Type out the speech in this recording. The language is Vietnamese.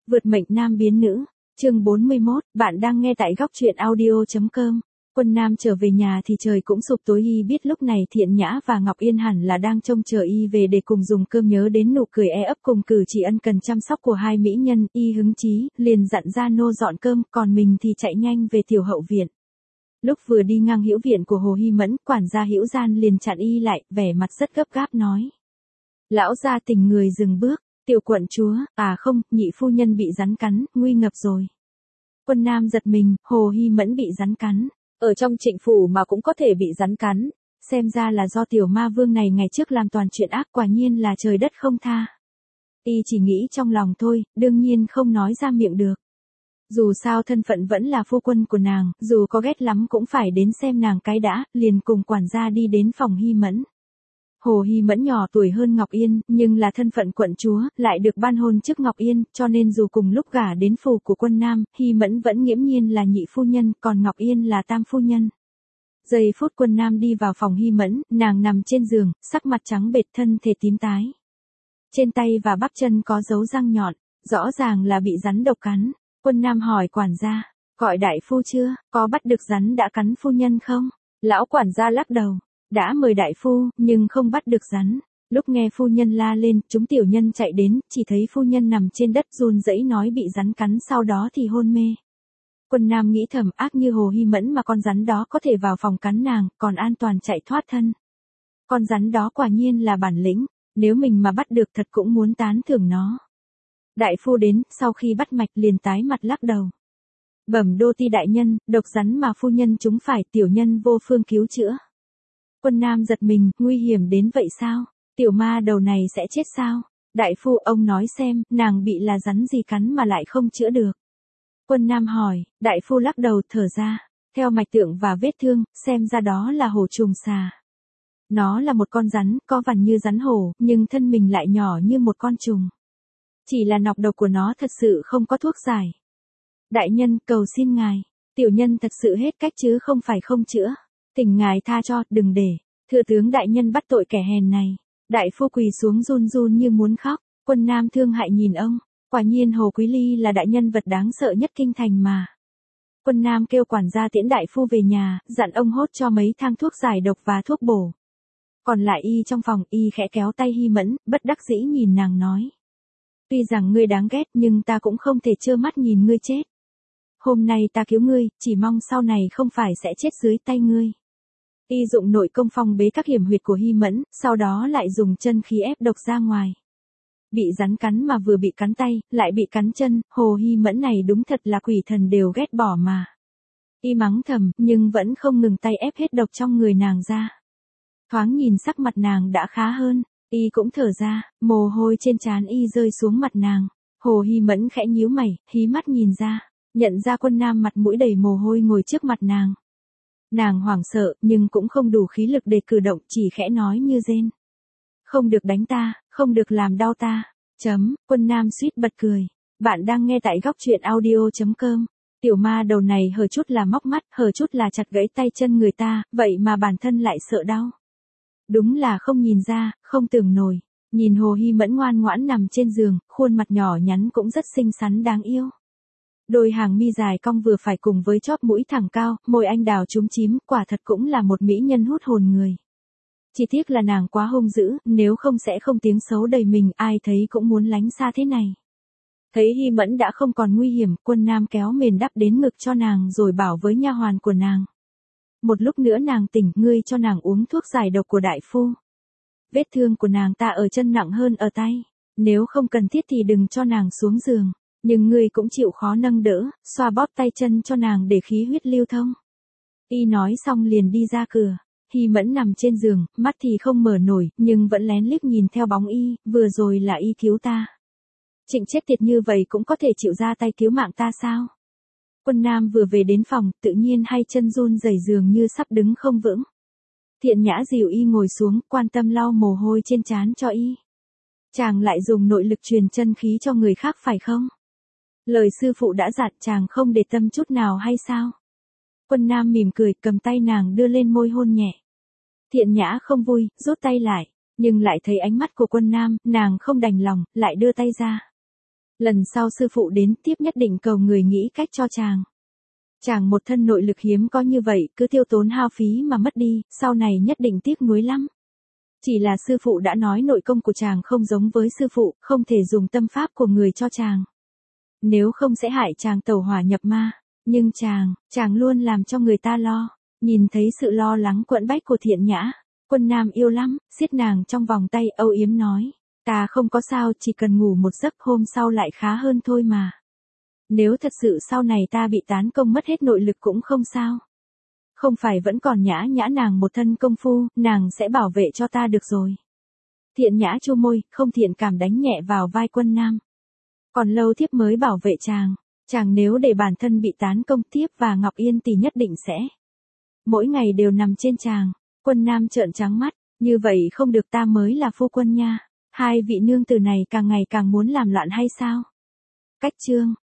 Vượt mệnh nam biến nữ, chương 41, bạn đang nghe tại góc truyện audio.com. Quân Nam trở về nhà thì trời cũng sụp tối, y biết lúc này Thiện Nhã và Ngọc Yên hẳn là đang trông chờ y về để cùng dùng cơm, nhớ đến nụ cười ấp cùng cử chỉ ân cần chăm sóc của hai mỹ nhân, y hứng chí, liền dặn ra nô dọn cơm, còn mình thì chạy nhanh về tiểu hậu viện. Lúc vừa đi ngang hữu viện của Hồ Hy Mẫn, quản gia Hữu Gian liền chặn y lại, vẻ mặt rất gấp gáp nói: "Lão gia tình người dừng bước, tiểu quận chúa, không, nhị phu nhân bị rắn cắn, nguy ngập rồi." Quân Nam giật mình, Hồ Hy Mẫn bị rắn cắn, ở trong Trịnh phủ mà cũng có thể bị rắn cắn, xem ra là do tiểu ma vương này ngày trước làm toàn chuyện ác, quả nhiên là trời đất không tha. Y chỉ nghĩ trong lòng thôi, đương nhiên không nói ra miệng được. Dù sao thân phận vẫn là phu quân của nàng, dù có ghét lắm cũng phải đến xem nàng cái đã, liền cùng quản gia đi đến phòng Hy Mẫn. Hồ Hy Mẫn nhỏ tuổi hơn Ngọc Yên, nhưng là thân phận quận chúa, lại được ban hôn trước Ngọc Yên, cho nên dù cùng lúc gả đến phủ của Quân Nam, Hy Mẫn vẫn nghiễm nhiên là nhị phu nhân, còn Ngọc Yên là tam phu nhân. Giây phút Quân Nam đi vào phòng Hy Mẫn, nàng nằm trên giường, sắc mặt trắng bệch, thân thể tím tái. Trên tay và bắp chân có dấu răng nhọn, rõ ràng là bị rắn độc cắn. Quân Nam hỏi quản gia: "Gọi đại phu chưa, có bắt được rắn đã cắn phu nhân không?" Lão quản gia lắc đầu: "Đã mời đại phu, nhưng không bắt được rắn." Lúc nghe phu nhân la lên, chúng tiểu nhân chạy đến, chỉ thấy phu nhân nằm trên đất run rẩy nói bị rắn cắn, sau đó thì hôn mê. Quân Nam nghĩ thầm, ác như Hồ Hy Mẫn mà con rắn đó có thể vào phòng cắn nàng, còn an toàn chạy thoát thân. Con rắn đó quả nhiên là bản lĩnh, nếu mình mà bắt được thật cũng muốn tán thưởng nó. Đại phu đến, sau khi bắt mạch liền tái mặt lắc đầu: "Bẩm đô ti đại nhân, độc rắn mà phu nhân chúng phải, tiểu nhân vô phương cứu chữa." Quân Nam giật mình, nguy hiểm đến vậy sao? Tiểu ma đầu này sẽ chết sao? Đại phu, ông nói xem, nàng bị là rắn gì cắn mà lại không chữa được? Quân Nam hỏi, đại phu lắc đầu thở ra, theo mạch tượng và vết thương, xem ra đó là hổ trùng xà. Nó là một con rắn, có vằn như rắn hổ, nhưng thân mình lại nhỏ như một con trùng. Chỉ là nọc độc của nó thật sự không có thuốc giải. Đại nhân, cầu xin ngài, tiểu nhân thật sự hết cách chứ không phải không chữa. Thỉnh ngài tha cho, đừng để thừa tướng đại nhân bắt tội kẻ hèn này. Đại phu quỳ xuống run run như muốn khóc. Quân Nam thương hại nhìn ông, quả nhiên Hồ Quý Ly là đại nhân vật đáng sợ nhất kinh thành mà. Quân Nam kêu quản gia tiễn đại phu về nhà, dặn ông hốt cho mấy thang thuốc giải độc và thuốc bổ. Còn lại y trong phòng, y khẽ kéo tay Hy Mẫn, bất đắc dĩ nhìn nàng nói: "Tuy rằng ngươi đáng ghét nhưng ta cũng không thể trơ mắt nhìn ngươi chết. Hôm nay ta cứu ngươi, chỉ mong sau này không phải sẽ chết dưới tay ngươi." Y dụng nội công phong bế các hiểm huyệt của Hy Mẫn, sau đó lại dùng chân khí ép độc ra ngoài. Bị rắn cắn mà vừa bị cắn tay, lại bị cắn chân, Hồ Hy Mẫn này đúng thật là quỷ thần đều ghét bỏ mà. Y mắng thầm, nhưng vẫn không ngừng tay ép hết độc trong người nàng ra. Thoáng nhìn sắc mặt nàng đã khá hơn, y cũng thở ra, mồ hôi trên trán y rơi xuống mặt nàng. Hồ Hy Mẫn khẽ nhíu mày, hí mắt nhìn ra, nhận ra Quân Nam mặt mũi đầy mồ hôi ngồi trước mặt nàng. Nàng hoảng sợ, nhưng cũng không đủ khí lực để cử động, chỉ khẽ nói như rên: "Không được đánh ta, không được làm đau ta." Quân Nam suýt bật cười. Bạn đang nghe tại góc truyện audio.com. Tiểu ma đầu này hở chút là móc mắt, hở chút là chặt gãy tay chân người ta, vậy mà bản thân lại sợ đau. Đúng là không nhìn ra, không tưởng nổi. Nhìn Hồ Hy Mẫn ngoan ngoãn nằm trên giường, khuôn mặt nhỏ nhắn cũng rất xinh xắn đáng yêu. Đôi hàng mi dài cong vừa phải cùng với chóp mũi thẳng cao, môi anh đào chúm chím, quả thật cũng là một mỹ nhân hút hồn người. Chỉ tiếc là nàng quá hung dữ, nếu không sẽ không tiếng xấu đầy mình, ai thấy cũng muốn lánh xa thế này. Thấy Hy Mẫn đã không còn nguy hiểm, Quân Nam kéo mền đắp đến ngực cho nàng rồi bảo với nha hoàn của nàng: "Một lúc nữa nàng tỉnh, ngươi cho nàng uống thuốc giải độc của đại phu. Vết thương của nàng ta ở chân nặng hơn ở tay, nếu không cần thiết thì đừng cho nàng xuống giường. Nhưng ngươi cũng chịu khó nâng đỡ, xoa bóp tay chân cho nàng để khí huyết lưu thông." Y nói xong liền đi ra cửa. Hy Mẫn nằm trên giường, mắt thì không mở nổi, nhưng vẫn lén liếc nhìn theo bóng y, vừa rồi là y cứu ta. Trịnh chết tiệt như vậy cũng có thể chịu ra tay cứu mạng ta sao? Quân Nam vừa về đến phòng, tự nhiên hai chân run rẩy dường như sắp đứng không vững. Thiện Nhã dìu y ngồi xuống, quan tâm lau mồ hôi trên trán cho y. "Chàng lại dùng nội lực truyền chân khí cho người khác phải không? Lời sư phụ đã dặn, chàng không để tâm chút nào hay sao?" Quân Nam mỉm cười, cầm tay nàng đưa lên môi hôn nhẹ. Thiện Nhã không vui, rút tay lại, nhưng lại thấy ánh mắt của Quân Nam, nàng không đành lòng, lại đưa tay ra. Lần sau sư phụ đến tiếp nhất định cầu người nghĩ cách cho chàng. Chàng một thân nội lực hiếm có như vậy, cứ tiêu tốn hao phí mà mất đi, sau này nhất định tiếc nuối lắm. Chỉ là sư phụ đã nói nội công của chàng không giống với sư phụ, không thể dùng tâm pháp của người cho chàng. Nếu không sẽ hại chàng tẩu hỏa nhập ma. Nhưng chàng luôn làm cho người ta lo. Nhìn thấy sự lo lắng quẫn bách của Thiện Nhã, Quân Nam yêu lắm, siết nàng trong vòng tay âu yếm nói. Ta không có sao, chỉ cần ngủ một giấc hôm sau lại khá hơn thôi mà. Nếu thật sự sau này ta bị tán công mất hết nội lực cũng không sao. Không phải vẫn còn Nhã Nhã nàng một thân công phu, nàng sẽ bảo vệ cho ta được rồi. Thiện Nhã chu môi, không thiện cảm đánh nhẹ vào vai Quân Nam. Còn lâu thiếp mới bảo vệ chàng. Chàng nếu để bản thân bị tán công, thiếp và Ngọc Yên tỷ nhất định sẽ mỗi ngày đều nằm trên chàng. Quân Nam trợn trắng mắt, như vậy không được, ta mới là phu quân nha. Hai vị nương tử này càng ngày càng muốn làm loạn hay sao? Cách chương